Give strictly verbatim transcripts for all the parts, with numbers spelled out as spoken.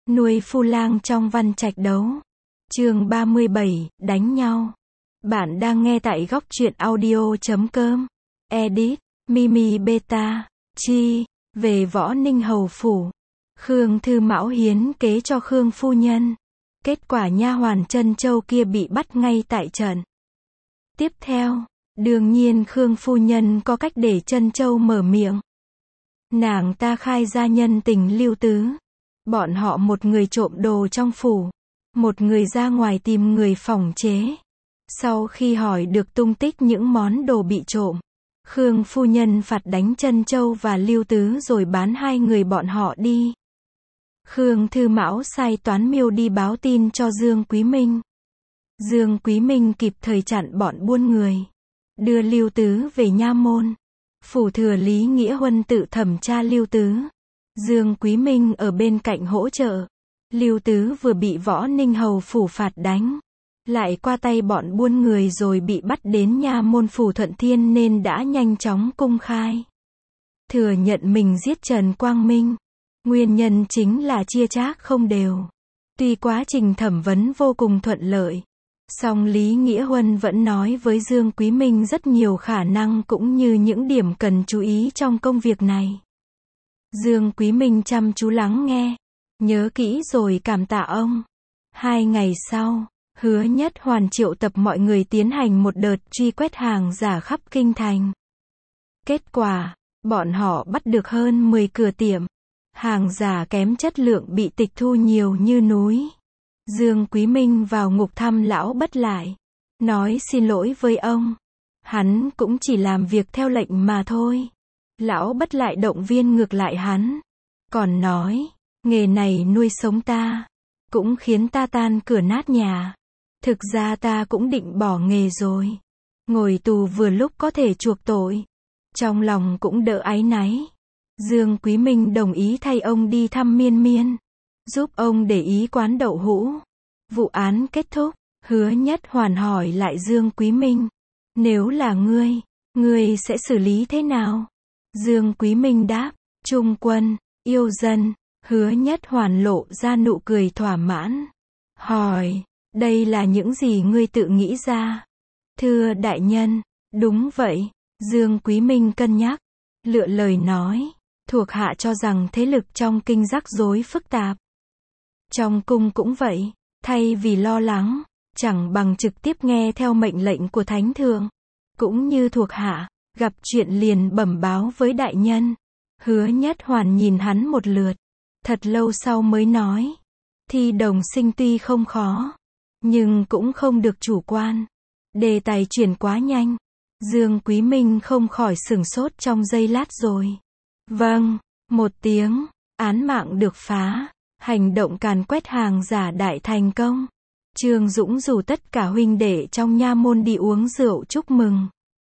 Nuôi phu lang trong văn trạch đấu. Chương ba mươi bảy, đánh nhau. Bạn đang nghe tại góc truyện audio chấm com. Edit, Mimi Beta, Chi, về Võ Ninh Hầu Phủ. Khương Thư Mão hiến kế cho Khương phu nhân. Kết quả nha hoàn Trân Châu kia bị bắt ngay tại trận. Tiếp theo, đương nhiên Khương phu nhân có cách để Trân Châu mở miệng. Nàng ta khai ra nhân tình Lưu Tứ. Bọn họ một người trộm đồ trong phủ, một người ra ngoài tìm người phỏng chế. Sau khi hỏi được tung tích những món đồ bị trộm, Khương phu nhân phạt đánh Trân Châu và Lưu Tứ rồi bán hai người bọn họ đi. Khương Thư Mão sai Toán Miêu đi báo tin cho Dương Quý Minh. Dương Quý Minh kịp thời chặn bọn buôn người, đưa Lưu Tứ về nha môn. Phủ thừa Lý Nghĩa Huân tự thẩm tra Lưu Tứ. Dương Quý Minh ở bên cạnh hỗ trợ. Lưu Tứ vừa bị Võ Ninh Hầu phủ phạt đánh, lại qua tay bọn buôn người rồi bị bắt đến nha môn phủ Thuận Thiên nên đã nhanh chóng cung khai. Thừa nhận mình giết Trần Quang Minh. Nguyên nhân chính là chia chác không đều. Tuy quá trình thẩm vấn vô cùng thuận lợi, song Lý Nghĩa Huân vẫn nói với Dương Quý Minh rất nhiều khả năng cũng như những điểm cần chú ý trong công việc này. Dương Quý Minh chăm chú lắng nghe, nhớ kỹ rồi cảm tạ ông. Hai ngày sau, Hứa Nhất Hoàn triệu tập mọi người tiến hành một đợt truy quét hàng giả khắp kinh thành. Kết quả, bọn họ bắt được hơn mười cửa tiệm. Hàng giả kém chất lượng bị tịch thu nhiều như núi. Dương Quý Minh vào ngục thăm lão Bất lại, nói xin lỗi với ông. Hắn cũng chỉ làm việc theo lệnh mà thôi. Lão Bất lại động viên ngược lại hắn, còn nói, nghề này nuôi sống ta, cũng khiến ta tan cửa nát nhà. Thực ra ta cũng định bỏ nghề rồi. Ngồi tù vừa lúc có thể chuộc tội. Trong lòng cũng đỡ áy náy. Dương Quý Minh đồng ý thay ông đi thăm Miên Miên, giúp ông để ý quán đậu hũ. Vụ án kết thúc, Hứa Nhất Hoàn hỏi lại Dương Quý Minh, nếu là ngươi, ngươi sẽ xử lý thế nào? Dương Quý Minh đáp, trung quân, yêu dân. Hứa Nhất Hoàn lộ ra nụ cười thỏa mãn. Hỏi, đây là những gì ngươi tự nghĩ ra? Thưa đại nhân, đúng vậy. Dương Quý Minh cân nhắc, lựa lời nói, thuộc hạ cho rằng thế lực trong kinh rắc rối phức tạp. Trong cung cũng vậy, thay vì lo lắng, chẳng bằng trực tiếp nghe theo mệnh lệnh của Thánh Thượng. Cũng như thuộc hạ, gặp chuyện liền bẩm báo với đại nhân. Hứa Nhất Hoàn nhìn hắn một lượt, thật lâu sau mới nói, thi đồng sinh tuy không khó, nhưng cũng không được chủ quan. Đề tài chuyển quá nhanh, Dương Quý Minh không khỏi sửng sốt trong giây lát rồi. Vâng, một tiếng, án mạng được phá, hành động càn quét hàng giả đại thành công. Trương Dũng rủ tất cả huynh đệ trong nha môn đi uống rượu chúc mừng.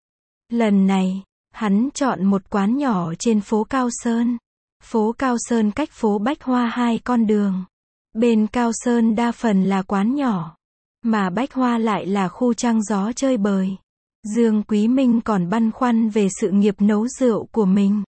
Lần này, hắn chọn một quán nhỏ trên phố Cao Sơn. Phố Cao Sơn cách phố Bách Hoa hai con đường. Bên Cao Sơn đa phần là quán nhỏ, mà Bách Hoa lại là khu trăng gió chơi bời. Dương Quý Minh còn băn khoăn về sự nghiệp nấu rượu của mình.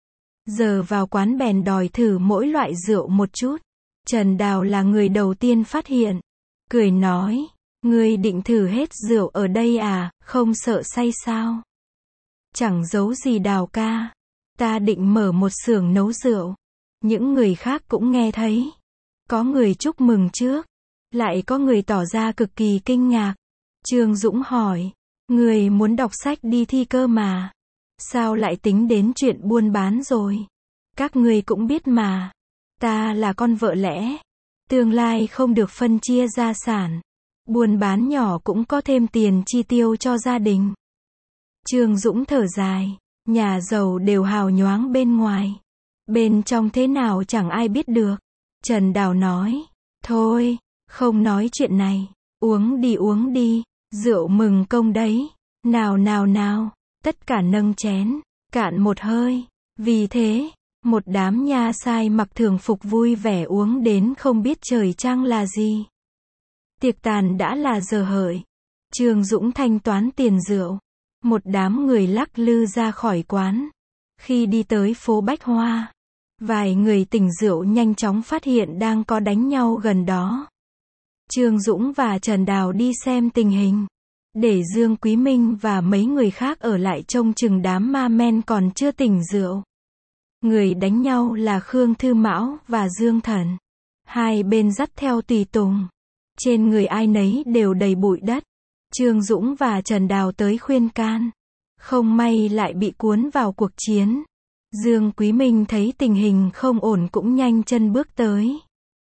Giờ vào quán bèn đòi thử mỗi loại rượu một chút. Trần Đào là người đầu tiên phát hiện. Cười nói, ngươi định thử hết rượu ở đây à, không sợ say sao? Chẳng giấu gì Đào ca. Ta định mở một xưởng nấu rượu. Những người khác cũng nghe thấy. Có người chúc mừng trước, lại có người tỏ ra cực kỳ kinh ngạc. Trương Dũng hỏi, người muốn đọc sách đi thi cơ mà. Sao lại tính đến chuyện buôn bán rồi? Các người cũng biết mà. Ta là con vợ lẽ. Tương lai không được phân chia gia sản. Buôn bán nhỏ cũng có thêm tiền chi tiêu cho gia đình. Trương Dũng thở dài. Nhà giàu đều hào nhoáng bên ngoài. Bên trong thế nào chẳng ai biết được. Trần Đào nói. Thôi, không nói chuyện này. Uống đi uống đi. Rượu mừng công đấy. Nào nào nào. Tất cả nâng chén, cạn một hơi. Vì thế, một đám nha sai mặc thường phục vui vẻ uống đến không biết trời trăng là gì. Tiệc tàn đã là giờ hợi. Trương Dũng thanh toán tiền rượu. Một đám người lắc lư ra khỏi quán. Khi đi tới phố Bách Hoa, Vài người tỉnh rượu nhanh chóng phát hiện đang có đánh nhau gần đó. Trương Dũng và Trần Đào đi xem tình hình, để Dương Quý Minh và mấy người khác ở lại trông chừng đám ma men còn chưa tỉnh rượu. Người đánh nhau là Khương Thư Mão và Dương Thần. Hai bên dắt theo tùy tùng. Trên người ai nấy đều đầy bụi đất. Trương Dũng và Trần Đào tới khuyên can. Không may lại bị cuốn vào cuộc chiến. Dương Quý Minh thấy tình hình không ổn cũng nhanh chân bước tới.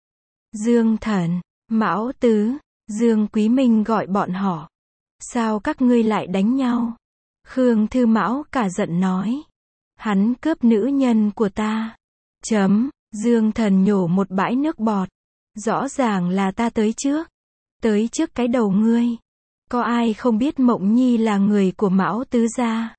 Dương Thần, Mão Tứ, Dương Quý Minh gọi bọn họ. Sao các ngươi lại đánh nhau? Khương Thư Mão cả giận nói. Hắn cướp nữ nhân của ta. Chấm, Dương Thần nhổ một bãi nước bọt. Rõ ràng là ta tới trước. Tới trước cái đầu ngươi. Có ai không biết Mộng Nhi là người của Mão Tứ gia?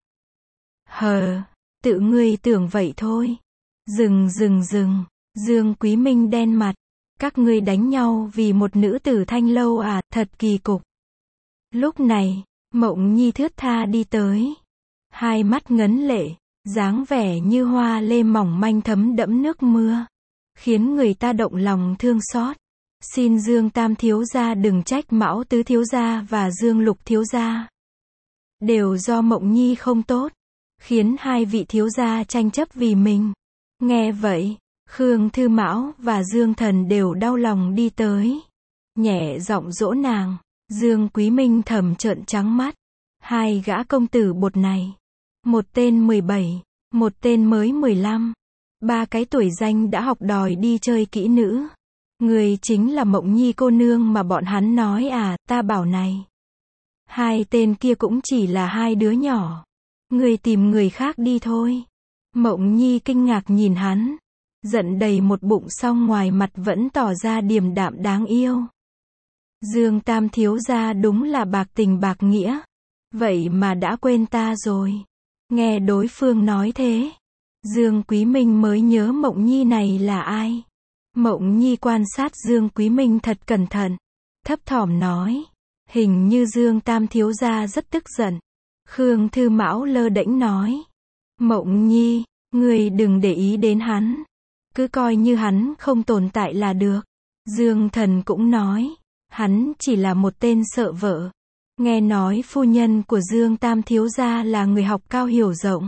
Hờ, tự ngươi tưởng vậy thôi. Dừng dừng dừng, Dương Quý Minh đen mặt. Các ngươi đánh nhau vì một nữ tử thanh lâu à, thật kỳ cục. Lúc này, Mộng Nhi thướt tha đi tới. Hai mắt ngấn lệ, dáng vẻ như hoa lê mỏng manh thấm đẫm nước mưa. Khiến người ta động lòng thương xót. Xin Dương Tam thiếu gia đừng trách Mão Tứ thiếu gia và Dương Lục thiếu gia. Đều do Mộng Nhi không tốt, khiến hai vị thiếu gia tranh chấp vì mình. Nghe vậy, Khương Thư Mão và Dương Thần đều đau lòng đi tới. Nhẹ giọng dỗ nàng. Dương Quý Minh thầm trợn trắng mắt. Hai gã công tử bột này. Một tên mười bảy, một tên mới mười lăm. Ba cái tuổi danh đã học đòi đi chơi kỹ nữ. Người chính là Mộng Nhi cô nương mà bọn hắn nói à, ta bảo này. Hai tên kia cũng chỉ là hai đứa nhỏ. Người tìm người khác đi thôi. Mộng Nhi kinh ngạc nhìn hắn. Giận đầy một bụng song ngoài mặt vẫn tỏ ra điềm đạm đáng yêu. Dương Tam thiếu gia đúng là bạc tình bạc nghĩa. Vậy mà đã quên ta rồi. Nghe đối phương nói thế, Dương Quý Minh mới nhớ Mộng Nhi này là ai. Mộng Nhi quan sát Dương Quý Minh thật cẩn thận, thấp thỏm nói. Hình như Dương Tam thiếu gia rất tức giận. Khương Thư Mão lơ đễnh nói. Mộng Nhi, ngươi đừng để ý đến hắn. Cứ coi như hắn không tồn tại là được. Dương Thần cũng nói. Hắn chỉ là một tên sợ vợ. Nghe nói phu nhân của Dương Tam thiếu gia là người học cao hiểu rộng.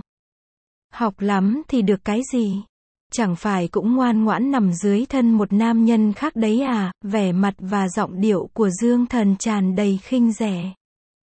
Học lắm thì được cái gì? Chẳng phải cũng ngoan ngoãn nằm dưới thân một nam nhân khác đấy à? Vẻ mặt và giọng điệu của Dương Thần tràn đầy khinh rẻ.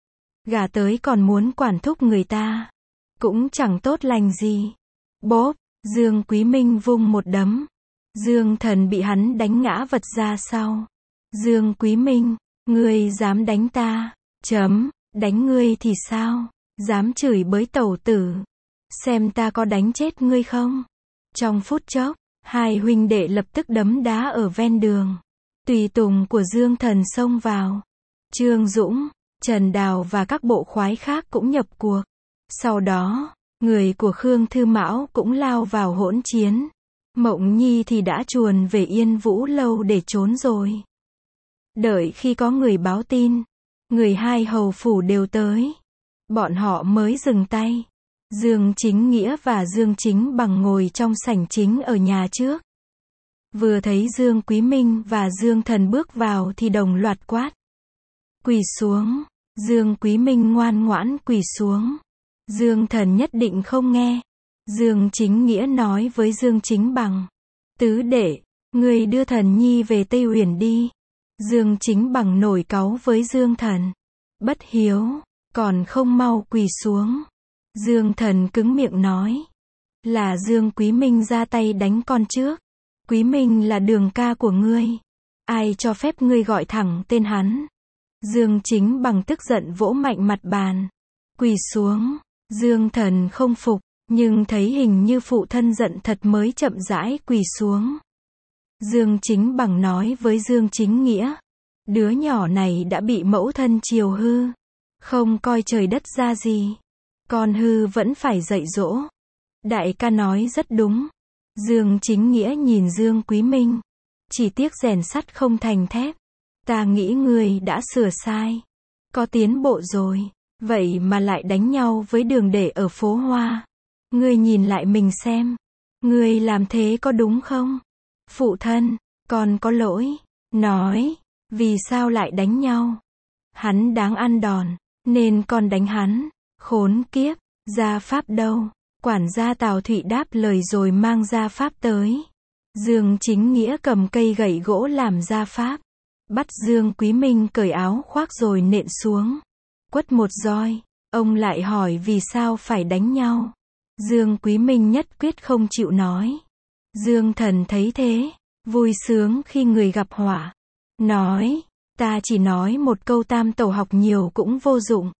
Gả tới còn muốn quản thúc người ta. Cũng chẳng tốt lành gì. Bốp, Dương Quý Minh vung một đấm. Dương Thần bị hắn đánh ngã vật ra sau. Dương Quý Minh, ngươi dám đánh ta? Chấm, đánh ngươi thì sao? Dám chửi bới tẩu tử? Xem ta có đánh chết ngươi không? Trong phút chốc, hai huynh đệ lập tức đấm đá ở ven đường. Tùy tùng của Dương Thần xông vào. Trương Dũng, Trần Đào và các bộ khoái khác cũng nhập cuộc. Sau đó, người của Khương Thư Mão cũng lao vào hỗn chiến. Mộng Nhi thì đã chuồn về Yên Vũ lâu để trốn rồi. Đợi khi có người báo tin, người hai hầu phủ đều tới. Bọn họ mới dừng tay. Dương Chính Nghĩa và Dương Chính Bằng ngồi trong sảnh chính ở nhà trước. Vừa thấy Dương Quý Minh và Dương Thần bước vào thì đồng loạt quát. Quỳ xuống. Dương Quý Minh ngoan ngoãn quỳ xuống. Dương Thần nhất định không nghe. Dương Chính Nghĩa nói với Dương Chính Bằng. Tứ đệ, người đưa Thần Nhi về Tây Uyển đi. Dương Chính Bằng nổi cáu với Dương Thần. Bất hiếu, còn không mau quỳ xuống. Dương Thần cứng miệng nói. Là Dương Quý Minh ra tay đánh con trước. Quý Minh là đường ca của ngươi. Ai cho phép ngươi gọi thẳng tên hắn? Dương Chính Bằng tức giận vỗ mạnh mặt bàn. Quỳ xuống. Dương Thần không phục, nhưng thấy hình như phụ thân giận thật mới chậm rãi quỳ xuống. Dương Chính Bằng nói với Dương Chính Nghĩa. Đứa nhỏ này đã bị mẫu thân chiều hư. Không coi trời đất ra gì. Con hư vẫn phải dạy dỗ. Đại ca nói rất đúng. Dương Chính Nghĩa nhìn Dương Quý Minh. Chỉ tiếc rèn sắt không thành thép. Ta nghĩ ngươi đã sửa sai. Có tiến bộ rồi. Vậy mà lại đánh nhau với đường để ở phố Hoa. Ngươi nhìn lại mình xem. Ngươi làm thế có đúng không? Phụ thân, con có lỗi. Nói, vì sao lại đánh nhau? Hắn đáng ăn đòn, nên con đánh hắn. Khốn kiếp, gia pháp đâu? Quản gia Tào Thụy đáp lời rồi mang gia pháp tới. Dương Chính Nghĩa cầm cây gậy gỗ làm gia pháp. Bắt Dương Quý Minh cởi áo khoác rồi nện xuống. Quất một roi. Ông lại hỏi vì sao phải đánh nhau. Dương Quý Minh nhất quyết không chịu nói. Dương Thần thấy thế, vui sướng khi người gặp họa. Nói, ta chỉ nói một câu tam tẩu học nhiều cũng vô dụng.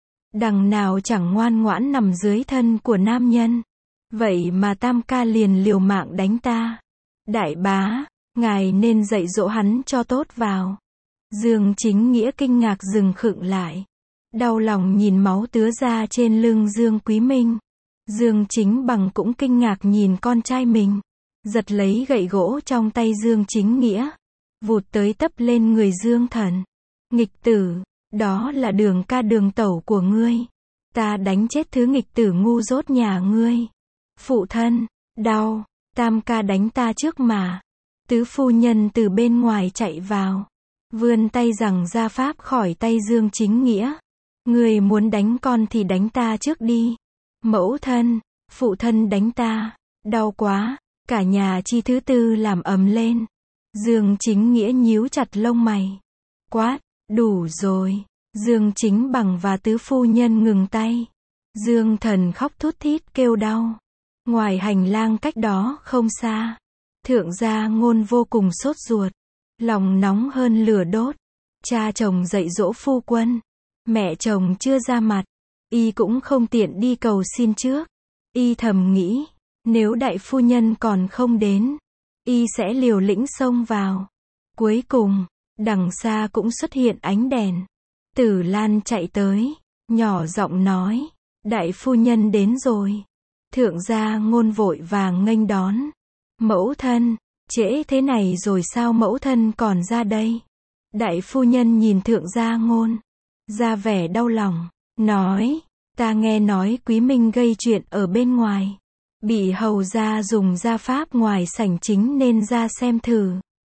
Đằng nào chẳng ngoan ngoãn nằm dưới thân của nam nhân. Vậy mà tam ca liền liều mạng đánh ta. Đại bá, ngài nên dạy dỗ hắn cho tốt vào. Dương Chính Nghĩa kinh ngạc dừng khựng lại. Đau lòng nhìn máu tứa ra trên lưng Dương Quý Minh. Dương Chính Bằng cũng kinh ngạc nhìn con trai mình. Giật lấy gậy gỗ trong tay Dương Chính Nghĩa. Vụt tới tấp lên người Dương Thần. Nghịch tử, đó là đường ca đường tẩu của ngươi. Ta đánh chết thứ nghịch tử ngu dốt nhà ngươi. Phụ thân, đau, tam ca đánh ta trước mà. Tứ phu nhân từ bên ngoài chạy vào. Vươn tay giằng ra pháp khỏi tay Dương Chính Nghĩa. Ngươi muốn đánh con thì đánh ta trước đi. Mẫu thân, phụ thân đánh ta, đau quá. Cả nhà chi thứ tư làm ầm lên. Dương Chính Nghĩa nhíu chặt lông mày. Quát, đủ rồi. Dương Chính Bằng và tứ phu nhân ngừng tay. Dương Thần khóc thút thít kêu đau. Ngoài hành lang cách đó không xa. Thượng gia Ngôn vô cùng sốt ruột. Lòng nóng hơn lửa đốt. Cha chồng dạy dỗ phu quân. Mẹ chồng chưa ra mặt. Y cũng không tiện đi cầu xin trước. Y thầm nghĩ, nếu đại phu nhân còn không đến, Y sẽ liều lĩnh xông vào. Cuối cùng, đằng xa cũng xuất hiện ánh đèn. Tử Lan chạy tới, nhỏ giọng nói, đại phu nhân đến rồi. Thượng gia Ngôn vội vàng nghênh đón. Mẫu thân, trễ thế này rồi sao mẫu thân còn ra đây? Đại phu nhân nhìn thượng gia Ngôn, ra vẻ đau lòng, nói, ta nghe nói Quý Minh gây chuyện ở bên ngoài. Bị hầu gia dùng gia pháp ngoài sảnh chính nên ra xem thử.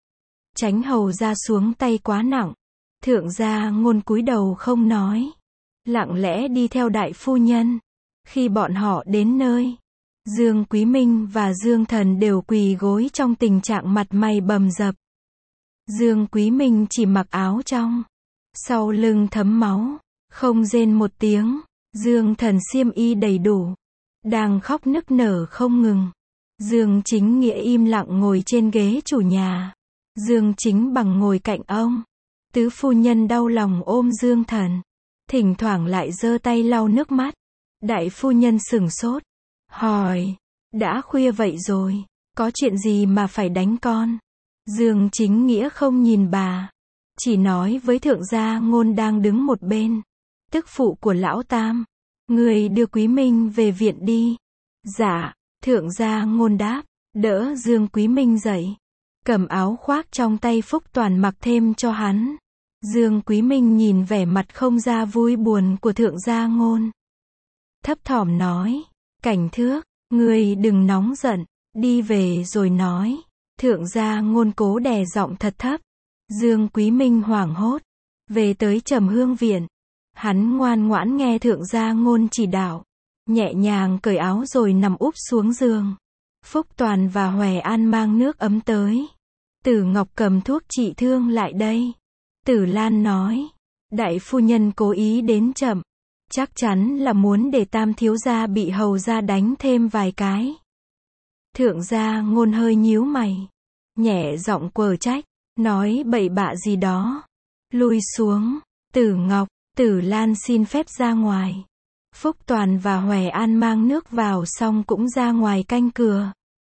Tránh hầu gia xuống tay quá nặng. Thượng gia Ngôn cúi đầu không nói. Lặng lẽ đi theo đại phu nhân. Khi bọn họ đến nơi, Dương Quý Minh và Dương Thần đều quỳ gối trong tình trạng mặt mày bầm dập. Dương Quý Minh chỉ mặc áo trong. Sau lưng thấm máu. Không rên một tiếng. Dương Thần xiêm y đầy đủ. Đang khóc nức nở không ngừng. Dương Chính Nghĩa im lặng ngồi trên ghế chủ nhà. Dương Chính Bằng ngồi cạnh ông. Tứ phu nhân đau lòng ôm Dương Thần. Thỉnh thoảng lại giơ tay lau nước mắt. Đại phu nhân sửng sốt. Hỏi. Đã khuya vậy rồi. Có chuyện gì mà phải đánh con? Dương Chính Nghĩa không nhìn bà. Chỉ nói với thượng gia Ngôn đang đứng một bên. Tức phụ của lão tam. Người đưa Quý Minh về viện đi. Dạ. Thượng gia Ngôn đáp. Đỡ Dương Quý Minh dậy. Cầm áo khoác trong tay Phúc Toàn mặc thêm cho hắn. Dương Quý Minh nhìn vẻ mặt không ra vui buồn của thượng gia Ngôn. Thấp thỏm nói. Cảnh Thước, ngươi đừng nóng giận. Đi về rồi nói. Thượng gia Ngôn cố đè giọng thật thấp. Dương Quý Minh hoảng hốt. Về tới Trầm Hương viện. Hắn ngoan ngoãn nghe thượng gia Ngôn chỉ đạo. Nhẹ nhàng cởi áo rồi nằm úp xuống giường. Phúc Toàn và Hòe An mang nước ấm tới. Tử Ngọc cầm thuốc trị thương lại đây. Tử Lan nói. Đại phu nhân cố ý đến chậm. Chắc chắn là muốn để tam thiếu gia bị hầu gia đánh thêm vài cái. Thượng gia Ngôn hơi nhíu mày. Nhẹ giọng quở trách. Nói bậy bạ gì đó. Lui xuống. Tử Ngọc, Tử Lan xin phép ra ngoài. Phúc Toàn và Hòe An mang nước vào xong cũng ra ngoài canh cửa.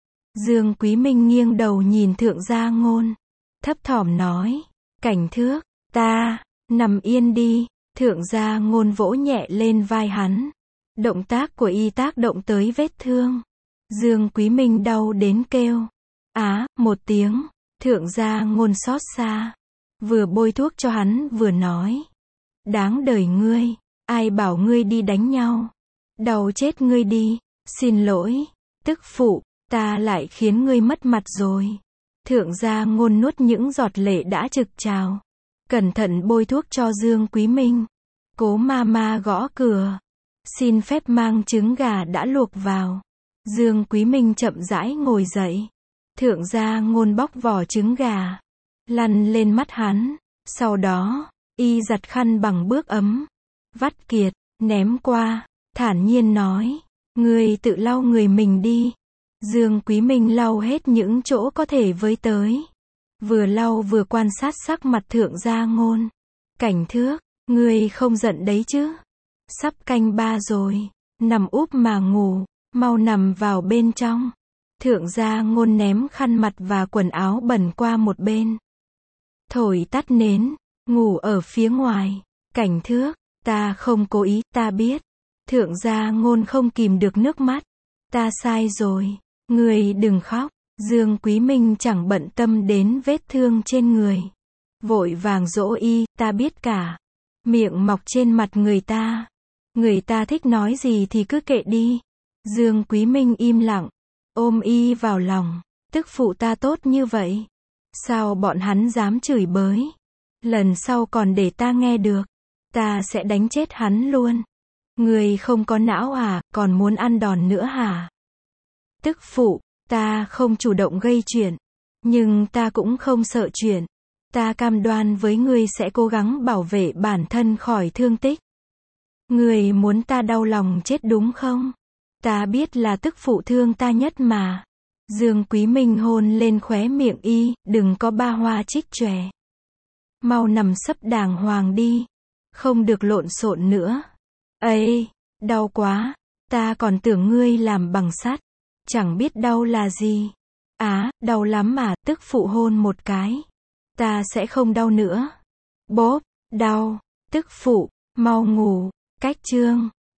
Dương Quý Minh nghiêng đầu nhìn thượng gia Ngôn. Thấp thỏm nói. Cảnh Thước, ta, nằm yên đi. Thượng gia Ngôn vỗ nhẹ lên vai hắn. Động tác của y tác động tới vết thương. Dương Quý Minh đau đến kêu. Á, một tiếng. Thượng gia Ngôn xót xa. Vừa bôi thuốc cho hắn vừa nói. Đáng đời ngươi. Ai bảo ngươi đi đánh nhau. Đau chết ngươi đi. Xin lỗi. Tức phụ, ta lại khiến ngươi mất mặt rồi. Thượng gia Ngôn nuốt những giọt lệ đã trực trào. Cẩn thận bôi thuốc cho Dương Quý Minh. Cố ma ma gõ cửa. Xin phép mang trứng gà đã luộc vào. Dương Quý Minh chậm rãi ngồi dậy. Thượng gia Ngôn bóc vỏ trứng gà. Lăn lên mắt hắn. Sau đó, y giặt khăn bằng bước ấm. Vắt kiệt, ném qua. Thản nhiên nói. Ngươi tự lau người mình đi. Dương Quý Minh lau hết những chỗ có thể với tới. Vừa lau vừa quan sát sắc mặt Thượng gia Ngôn. Cảnh Thước, ngươi không giận đấy chứ? Sắp canh ba rồi, nằm úp mà ngủ, mau nằm vào bên trong. Thượng gia Ngôn ném khăn mặt và quần áo bẩn qua một bên. Thổi tắt nến, ngủ ở phía ngoài. Cảnh Thước, ta không cố ý, ta biết. Thượng gia Ngôn không kìm được nước mắt. Ta sai rồi, ngươi đừng khóc. Dương Quý Minh chẳng bận tâm đến vết thương trên người. Vội vàng dỗ y, ta biết cả. Miệng mọc trên mặt người ta. Người ta thích nói gì thì cứ kệ đi. Dương Quý Minh im lặng. Ôm y vào lòng. Tức phụ ta tốt như vậy. Sao bọn hắn dám chửi bới? Lần sau còn để ta nghe được. Ta sẽ đánh chết hắn luôn. Người không có não à, còn muốn ăn đòn nữa hả? Tức phụ, ta không chủ động gây chuyện. Nhưng ta cũng không sợ chuyện. Ta cam đoan với ngươi sẽ cố gắng bảo vệ bản thân khỏi thương tích. Ngươi muốn ta đau lòng chết đúng không? Ta biết là tức phụ thương ta nhất mà. Dương Quý Minh hôn lên khóe miệng y, đừng có ba hoa trích chòe. Mau nằm sấp đàng hoàng đi. Không được lộn xộn nữa. Ây, đau quá. Ta còn tưởng ngươi làm bằng sắt. Chẳng biết đau là gì. Á, đau lắm mà, tức phụ hôn một cái. Ta sẽ không đau nữa. Bốp, đau, tức phụ, mau ngủ. Cách chương